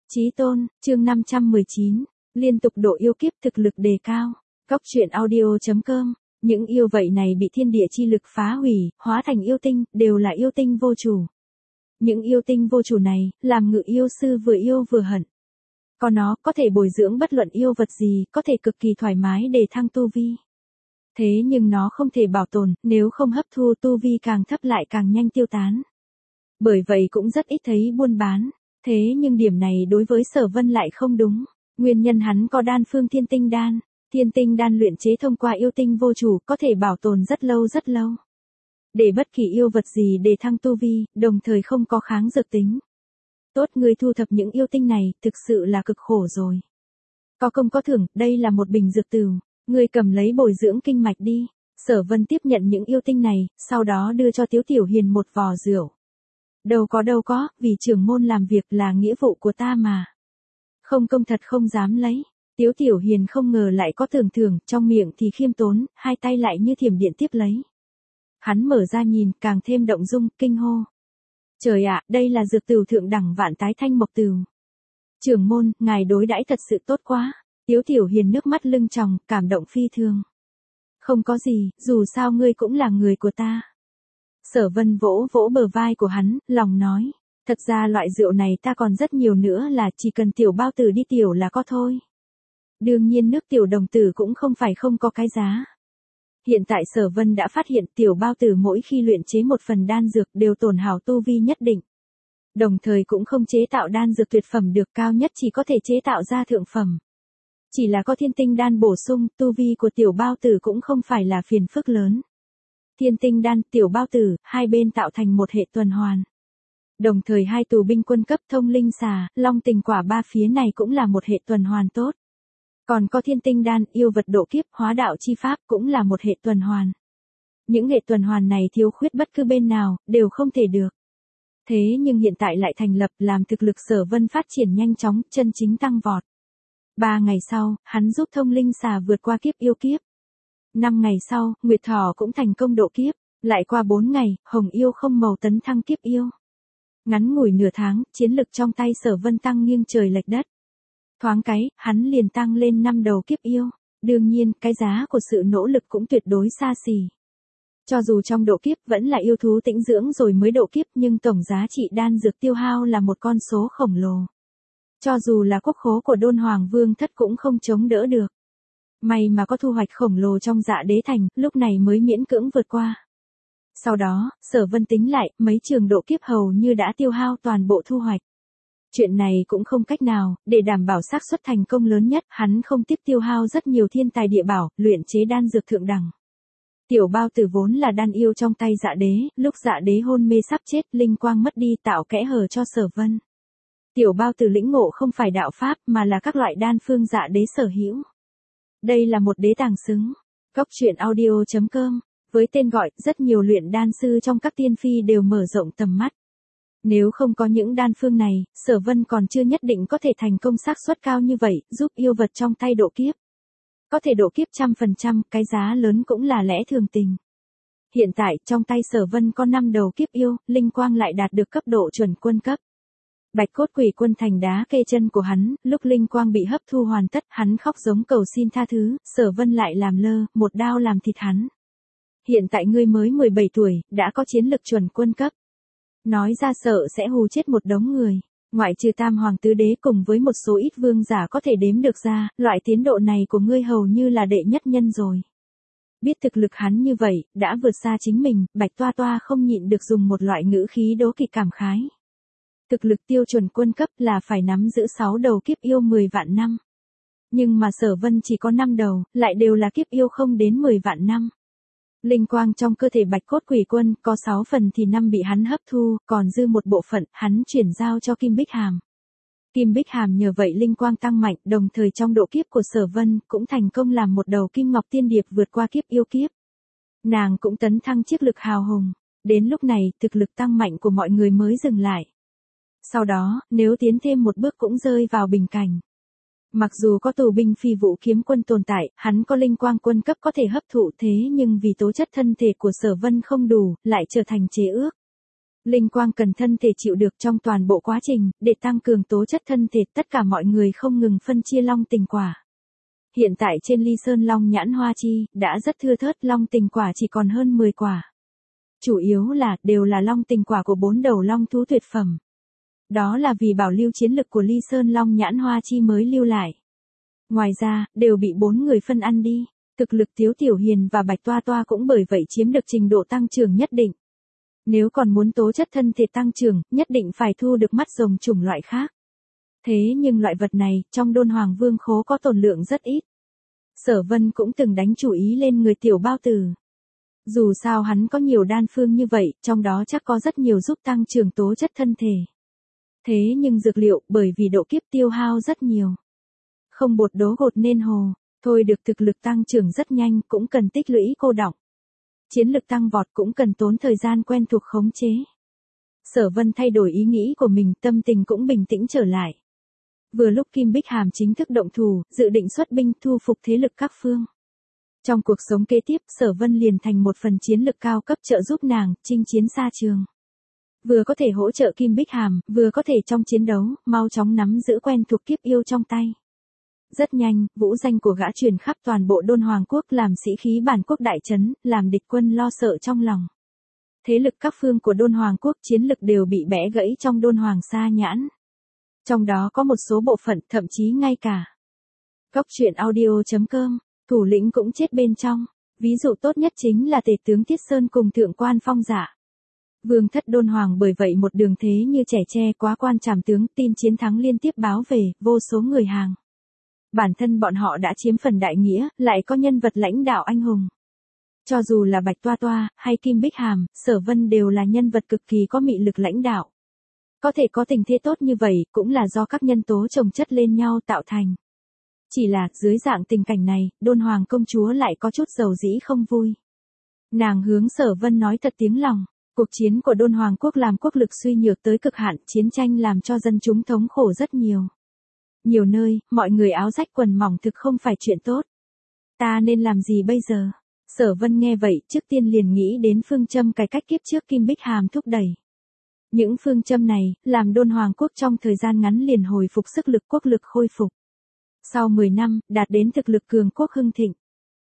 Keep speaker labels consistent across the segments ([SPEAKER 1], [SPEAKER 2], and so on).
[SPEAKER 1] Chí tôn, chương 519, liên tục độ yêu kiếp thực lực đề cao. Góc truyện audio.com, những yêu vậy này bị thiên địa chi lực phá hủy, hóa thành yêu tinh, đều là yêu tinh vô chủ. Những yêu tinh vô chủ này, làm ngự yêu sư vừa yêu vừa hận. Còn nó có thể bồi dưỡng bất luận yêu vật gì, có thể cực kỳ thoải mái để thăng tu vi. Thế nhưng nó không thể bảo tồn, nếu không hấp thu tu vi càng thấp lại càng nhanh tiêu tán. Bởi vậy cũng rất ít thấy buôn bán. Thế nhưng điểm này đối với Sở Vân lại không đúng. Nguyên nhân hắn có đan phương thiên tinh đan. Thiên tinh đan luyện chế thông qua yêu tinh vô chủ có thể bảo tồn rất lâu rất lâu. Để bất kỳ yêu vật gì để thăng tu vi, đồng thời không có kháng dược tính. Tốt người thu thập những yêu tinh này, thực sự là cực khổ rồi. Có công có thưởng, đây là một bình dược tửu. Người cầm lấy bồi dưỡng kinh mạch đi. Sở Vân tiếp nhận những yêu tinh này, sau đó đưa cho Tiếu Tiểu Hiền một vò rượu. Đâu có, vì trưởng môn làm việc là nghĩa vụ của ta mà. Không công thật không dám lấy. Tiếu Tiểu Hiền không ngờ lại có tưởng thưởng, trong miệng thì khiêm tốn, hai tay lại như thiểm điện tiếp lấy. Hắn mở ra nhìn, càng thêm động dung, kinh hô. Trời ạ, đây là dược tửu thượng đẳng vạn tái thanh mộc tửu. Trưởng môn, ngài đối đãi thật sự tốt quá. Tiếu Tiểu Hiền nước mắt lưng tròng, cảm động phi thường. Không có gì, dù sao ngươi cũng là người của ta. Sở Vân vỗ vỗ bờ vai của hắn, lòng nói. Thật ra loại rượu này ta còn rất nhiều nữa là chỉ cần tiểu bao tử đi tiểu là có thôi. Đương nhiên nước tiểu đồng tử cũng không phải không có cái giá. Hiện tại Sở Vân đã phát hiện tiểu bao tử mỗi khi luyện chế một phần đan dược đều tổn hao tu vi nhất định. Đồng thời cũng không chế tạo đan dược tuyệt phẩm được, cao nhất chỉ có thể chế tạo ra thượng phẩm. Chỉ là có thiên tinh đan bổ sung, tu vi của tiểu bao tử cũng không phải là phiền phức lớn. Thiên tinh đan, tiểu bao tử, hai bên tạo thành một hệ tuần hoàn. Đồng thời hai tù binh quân cấp thông linh xà, long tình quả ba phía này cũng là một hệ tuần hoàn tốt. Còn có thiên tinh đan, yêu vật độ kiếp, hóa đạo chi pháp cũng là một hệ tuần hoàn. Những hệ tuần hoàn này thiếu khuyết bất cứ bên nào, đều không thể được. Thế nhưng hiện tại lại thành lập làm thực lực Sở Vân phát triển nhanh chóng, chân chính tăng vọt. 3 ngày sau, hắn giúp thông linh xà vượt qua kiếp yêu kiếp. 5 ngày sau, Nguyệt Thỏ cũng thành công độ kiếp. Lại qua 4 ngày, Hồng Yêu không màu tấn thăng kiếp yêu. Ngắn ngủi nửa tháng, chiến lực trong tay Sở Vân tăng nghiêng trời lệch đất. Thoáng cái, hắn liền tăng lên 5 đầu kiếp yêu. Đương nhiên, cái giá của sự nỗ lực cũng tuyệt đối xa xỉ. Cho dù trong độ kiếp vẫn là yêu thú tĩnh dưỡng rồi mới độ kiếp, nhưng tổng giá trị đan dược tiêu hao là một con số khổng lồ. Cho dù là quốc khố của Đôn Hoàng Vương Thất cũng không chống đỡ được. May mà có thu hoạch khổng lồ trong Dạ Đế Thành, lúc này mới miễn cưỡng vượt qua. Sau đó, Sở Vân tính lại, mấy trường độ kiếp hầu như đã tiêu hao toàn bộ thu hoạch. Chuyện này cũng không cách nào, để đảm bảo xác suất thành công lớn nhất, hắn không tiếp tiêu hao rất nhiều thiên tài địa bảo, luyện chế đan dược thượng đẳng. Tiểu bao tử vốn là đan yêu trong tay Dạ Đế, lúc Dạ Đế hôn mê sắp chết, linh quang mất đi tạo kẽ hở cho Sở Vân. Tiểu bao tử lĩnh ngộ không phải đạo pháp mà là các loại đan phương Dạ Đế sở hữu. Đây là một đế tàng xứng. Góc truyện audio.com, với tên gọi, rất nhiều luyện đan sư trong các tiên phi đều mở rộng tầm mắt. Nếu không có những đan phương này, Sở Vân còn chưa nhất định có thể thành công xác suất cao như vậy, giúp yêu vật trong tay độ kiếp. Có thể độ kiếp 100%, cái giá lớn cũng là lẽ thường tình. Hiện tại, trong tay Sở Vân có 5 đầu kiếp yêu, linh quang lại đạt được cấp độ chuẩn quân cấp. Bạch cốt quỷ quân thành đá kê chân của hắn, lúc linh quang bị hấp thu hoàn tất, hắn khóc giống cầu xin tha thứ, Sở Vân lại làm lơ, một đao làm thịt hắn. Hiện tại ngươi mới 17 tuổi, đã có chiến lực chuẩn quân cấp. Nói ra sợ sẽ hù chết một đống người. Ngoại trừ Tam Hoàng Tứ Đế cùng với một số ít vương giả có thể đếm được ra, loại tiến độ này của ngươi hầu như là đệ nhất nhân rồi. Biết thực lực hắn như vậy, đã vượt xa chính mình, Bạch Toa Toa không nhịn được dùng một loại ngữ khí đố kỵ cảm khái. Thực lực tiêu chuẩn quân cấp là phải nắm giữ 6 đầu kiếp yêu 10 vạn năm. Nhưng mà Sở Vân chỉ có 5 đầu, lại đều là kiếp yêu không đến 10 vạn năm. Linh quang trong cơ thể Bạch cốt quỷ quân có 6 phần thì 5 bị hắn hấp thu, còn dư một bộ phận hắn chuyển giao cho Kim Bích Hàm. Kim Bích Hàm nhờ vậy linh quang tăng mạnh, đồng thời trong độ kiếp của Sở Vân cũng thành công làm một đầu Kim Ngọc Tiên Điệp vượt qua kiếp yêu kiếp. Nàng cũng tấn thăng chiếc lực hào hùng. Đến lúc này, thực lực tăng mạnh của mọi người mới dừng lại. Sau đó, nếu tiến thêm một bước cũng rơi vào bình cảnh. Mặc dù có tù binh phi vũ kiếm quân tồn tại, hắn có linh quang quân cấp có thể hấp thụ thế nhưng vì tố chất thân thể của Sở Vân không đủ, lại trở thành chế ước. Linh quang cần thân thể chịu được trong toàn bộ quá trình, để tăng cường tố chất thân thể, tất cả mọi người không ngừng phân chia long tình quả. Hiện tại trên ly sơn long nhãn hoa chi, đã rất thưa thớt, long tình quả chỉ còn hơn 10 quả. Chủ yếu đều là long tình quả của 4 đầu long thú tuyệt phẩm. Đó là vì bảo lưu chiến lực của ly sơn long nhãn hoa chi mới lưu lại. Ngoài ra, đều bị 4 người phân ăn đi. Thực lực Tiếu Tiểu Hiền và Bạch Toa Toa cũng bởi vậy chiếm được trình độ tăng trưởng nhất định. Nếu còn muốn tố chất thân thể tăng trưởng, nhất định phải thu được mắt rồng chủng loại khác. Thế nhưng loại vật này, trong Đôn Hoàng Vương khố có tồn lượng rất ít. Sở Vân cũng từng đánh chủ ý lên người Tiểu Bao Tử. Dù sao hắn có nhiều đan phương như vậy, trong đó chắc có rất nhiều giúp tăng trưởng tố chất thân thể. Thế nhưng dược liệu, bởi vì độ kiếp tiêu hao rất nhiều. Không bột đố gột nên hồ, thôi được thực lực tăng trưởng rất nhanh, cũng cần tích lũy cô đọng. Chiến lực tăng vọt cũng cần tốn thời gian quen thuộc khống chế. Sở Vân thay đổi ý nghĩ của mình, tâm tình cũng bình tĩnh trở lại. Vừa lúc Kim Bích Hàm chính thức động thủ, dự định xuất binh thu phục thế lực các phương. Trong cuộc sống kế tiếp, Sở Vân liền thành một phần chiến lực cao cấp trợ giúp nàng, chinh chiến xa trường. Vừa có thể hỗ trợ Kim Bích Hàm, vừa có thể trong chiến đấu, mau chóng nắm giữ quen thuộc kiếp yêu trong tay. Rất nhanh, vũ danh của gã truyền khắp toàn bộ Đôn Hoàng quốc, làm sĩ khí bản quốc đại chấn, làm địch quân lo sợ trong lòng. Thế lực các phương của Đôn Hoàng quốc chiến lực đều bị bẽ gãy trong Đôn Hoàng sa nhãn. Trong đó có một số bộ phận, thậm chí ngay cả Góc truyện audio.com, thủ lĩnh cũng chết bên trong. Ví dụ tốt nhất chính là tể tướng Tiết Sơn cùng thượng quan Phong Dạ. Vương thất Đôn Hoàng bởi vậy một đường thế như trẻ tre, quá quan trảm tướng, tin chiến thắng liên tiếp báo về, vô số người hàng. Bản thân bọn họ đã chiếm phần đại nghĩa, lại có nhân vật lãnh đạo anh hùng. Cho dù là Bạch Toa Toa, hay Kim Bích Hàm, Sở Vân đều là nhân vật cực kỳ có mị lực lãnh đạo. Có thể có tình thế tốt như vậy, cũng là do các nhân tố chồng chất lên nhau tạo thành. Chỉ là, dưới dạng tình cảnh này, Đôn Hoàng công chúa lại có chút dầu dĩ không vui. Nàng hướng Sở Vân nói thật tiếng lòng. Cuộc chiến của Đôn Hoàng quốc làm quốc lực suy nhược tới cực hạn, chiến tranh làm cho dân chúng thống khổ rất nhiều. Nhiều nơi, mọi người áo rách quần mỏng thực không phải chuyện tốt. Ta nên làm gì bây giờ? Sở Vân nghe vậy, trước tiên liền nghĩ đến phương châm cải cách kiếp trước Kim Bích Hàm thúc đẩy. Những phương châm này, làm Đôn Hoàng quốc trong thời gian ngắn liền hồi phục sức lực, quốc lực khôi phục. Sau 10 năm, đạt đến thực lực cường quốc hưng thịnh.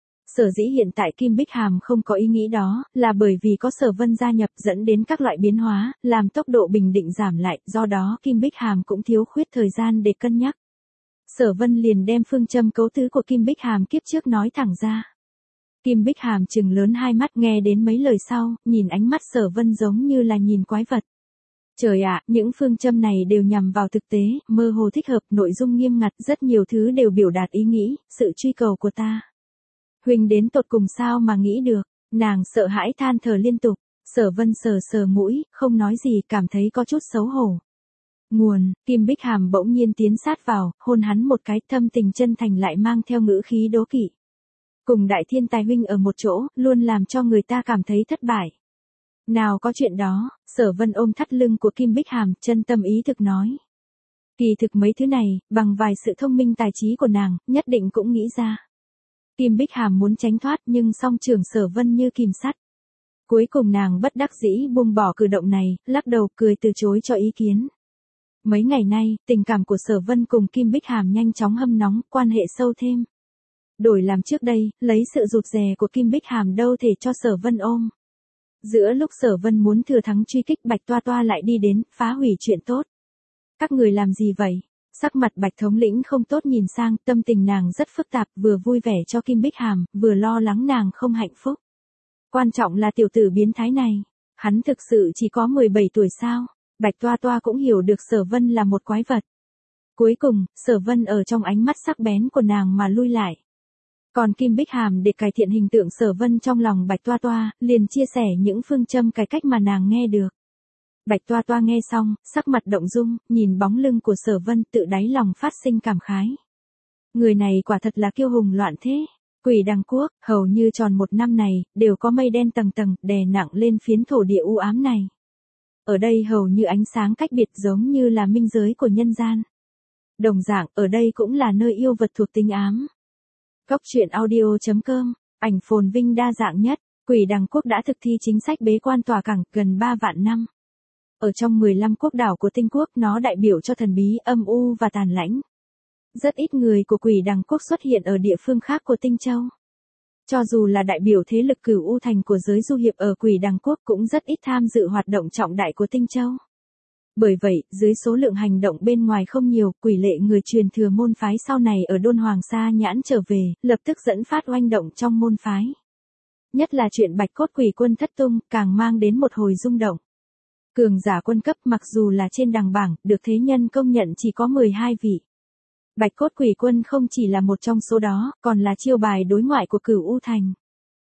[SPEAKER 1] Sở dĩ hiện tại Kim Bích Hàm không có ý nghĩ đó, là bởi vì có Sở Vân gia nhập dẫn đến các loại biến hóa, làm tốc độ bình định giảm lại, do đó Kim Bích Hàm cũng thiếu khuyết thời gian để cân nhắc. Sở Vân liền đem phương châm cấu tứ của Kim Bích Hàm kiếp trước nói thẳng ra. Kim Bích Hàm trừng lớn hai mắt nghe đến mấy lời sau, nhìn ánh mắt Sở Vân giống như là nhìn quái vật. Trời ạ, những phương châm này đều nhằm vào thực tế, mơ hồ thích hợp, nội dung nghiêm ngặt, rất nhiều thứ đều biểu đạt ý nghĩ, sự truy cầu của ta. Huynh đến tột cùng sao mà nghĩ được, nàng sợ hãi than thở liên tục. Sở Vân sờ sờ mũi, không nói gì, cảm thấy có chút xấu hổ. Nguồn, Kim Bích Hàm bỗng nhiên tiến sát vào, hôn hắn một cái, thâm tình chân thành lại mang theo ngữ khí đố kỵ. Cùng đại thiên tài huynh ở một chỗ, luôn làm cho người ta cảm thấy thất bại. Nào có chuyện đó, Sở Vân ôm thắt lưng của Kim Bích Hàm, chân tâm ý thực nói. Kỳ thực mấy thứ này, bằng vài sự thông minh tài trí của nàng, nhất định cũng nghĩ ra. Kim Bích Hàm muốn tránh thoát nhưng song trường Sở Vân như kìm sắt. Cuối cùng nàng bất đắc dĩ buông bỏ cử động này, lắc đầu cười từ chối cho ý kiến. Mấy ngày nay, tình cảm của Sở Vân cùng Kim Bích Hàm nhanh chóng hâm nóng, quan hệ sâu thêm. Đổi làm trước đây, lấy sự rụt rè của Kim Bích Hàm đâu thể cho Sở Vân ôm. Giữa lúc Sở Vân muốn thừa thắng truy kích, Bạch Toa Toa lại đi đến, phá hủy chuyện tốt. Các người làm gì vậy? Sắc mặt Bạch thống lĩnh không tốt nhìn sang, tâm tình nàng rất phức tạp, vừa vui vẻ cho Kim Bích Hàm, vừa lo lắng nàng không hạnh phúc. Quan trọng là tiểu tử biến thái này, hắn thực sự chỉ có 17 tuổi sao? Bạch Toa Toa cũng hiểu được Sở Vân là một quái vật. Cuối cùng, Sở Vân ở trong ánh mắt sắc bén của nàng mà lui lại. Còn Kim Bích Hàm để cải thiện hình tượng Sở Vân trong lòng Bạch Toa Toa, liền chia sẻ những phương châm cải cách mà nàng nghe được. Bạch Toa Toa nghe xong, sắc mặt động dung, nhìn bóng lưng của Sở Vân, tự đáy lòng phát sinh cảm khái. Người này quả thật là kiêu hùng loạn thế. Quỷ Đằng Quốc, hầu như tròn một năm này, đều có mây đen tầng tầng, đè nặng lên phiến thổ địa u ám này. Ở đây hầu như ánh sáng cách biệt giống như là minh giới của nhân gian. Đồng dạng, ở đây cũng là nơi yêu vật thuộc tính ám. Góc truyện audio.com, ảnh phồn vinh đa dạng nhất, Quỷ Đằng Quốc đã thực thi chính sách bế quan tỏa cảng gần 3 vạn năm. Ở trong 15 quốc đảo của tinh quốc, nó đại biểu cho thần bí, âm u và tàn lãnh. Rất ít người của Quỷ Đằng quốc xuất hiện ở địa phương khác của Tinh Châu. Cho dù là đại biểu thế lực Cửu U Thành của giới du hiệp ở Quỷ Đằng quốc cũng rất ít tham dự hoạt động trọng đại của Tinh Châu. Bởi vậy, dưới số lượng hành động bên ngoài không nhiều, Quỷ Lệ người truyền thừa môn phái sau này ở Đôn Hoàng Sa Nhãn trở về, lập tức dẫn phát oanh động trong môn phái. Nhất là chuyện Bạch Cốt Quỷ Quân thất tung, càng mang đến một hồi rung động. Cường giả quân cấp mặc dù là trên đằng bảng, được thế nhân công nhận chỉ có 12 vị. Bạch Cốt Quỷ Quân không chỉ là một trong số đó, còn là chiêu bài đối ngoại của Cửu U Thành.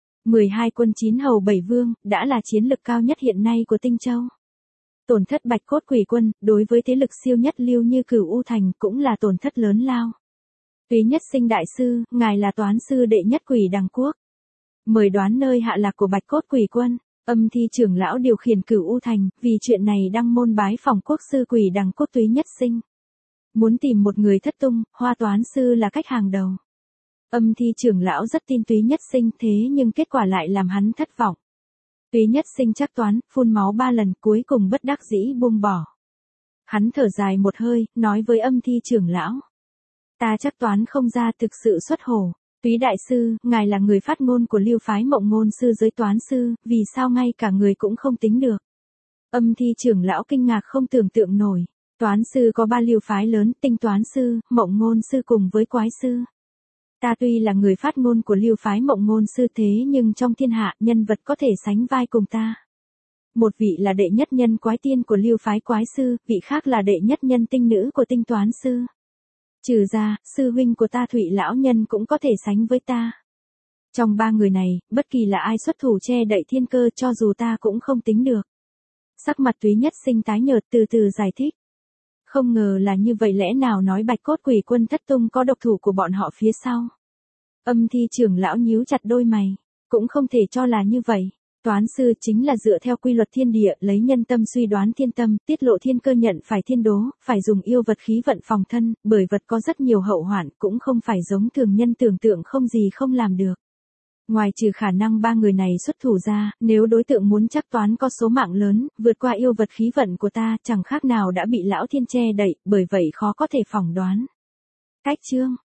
[SPEAKER 1] 12 quân 9 hầu 7 vương, đã là chiến lực cao nhất hiện nay của Tinh Châu. Tổn thất Bạch Cốt Quỷ Quân, đối với thế lực siêu nhất lưu như Cửu U Thành cũng là tổn thất lớn lao. Túy Nhất Sinh đại sư, ngài là toán sư đệ nhất Quỷ Đằng quốc. Mời đoán nơi hạ lạc của Bạch Cốt Quỷ Quân. Âm Thi trưởng lão điều khiển Cửu U Thành, vì chuyện này đăng môn bái phỏng quốc sư Quỷ Đằng quốc Túy Nhất Sinh. Muốn tìm một người thất tung, Hoa toán sư là cách hàng đầu. Âm Thi trưởng lão rất tin Túy Nhất Sinh, thế nhưng kết quả lại làm hắn thất vọng. Túy Nhất Sinh chắc toán, phun máu 3 lần, cuối cùng bất đắc dĩ buông bỏ. Hắn thở dài một hơi, nói với Âm Thi trưởng lão. Ta chắc toán không ra, thực sự xuất hổ. Túy đại sư, ngài là người phát ngôn của lưu phái Mộng Ngôn sư giới toán sư, vì sao ngay cả người cũng không tính được? Âm Thi trưởng lão kinh ngạc không tưởng tượng nổi. Toán sư có 3 lưu phái lớn, Tinh toán sư, Mộng Ngôn sư cùng với Quái sư. Ta tuy là người phát ngôn của lưu phái Mộng Ngôn sư thế nhưng trong thiên hạ nhân vật có thể sánh vai cùng ta. Một vị là đệ nhất nhân Quái tiên của lưu phái Quái sư, vị khác là đệ nhất nhân Tinh nữ của Tinh toán sư. Trừ ra, sư huynh của ta Thụy lão nhân cũng có thể sánh với ta. Trong 3 người này, bất kỳ là ai xuất thủ che đậy thiên cơ cho dù ta cũng không tính được. Sắc mặt Túy Nhất Sinh tái nhợt từ từ giải thích. Không ngờ là như vậy, lẽ nào nói Bạch Cốt Quỷ Quân thất tung có độc thủ của bọn họ phía sau? Âm Thi trưởng lão nhíu chặt đôi mày, cũng không thể cho là như vậy. Toán sư chính là dựa theo quy luật thiên địa, lấy nhân tâm suy đoán thiên tâm, tiết lộ thiên cơ nhận phải thiên đố, phải dùng yêu vật khí vận phòng thân, bởi vật có rất nhiều hậu hoạn, cũng không phải giống thường nhân tưởng tượng không gì không làm được. Ngoài trừ khả năng 3 người này xuất thủ ra, nếu đối tượng muốn chắc toán có số mạng lớn, vượt qua yêu vật khí vận của ta, chẳng khác nào đã bị lão thiên che đậy, bởi vậy khó có thể phỏng đoán. Cách chương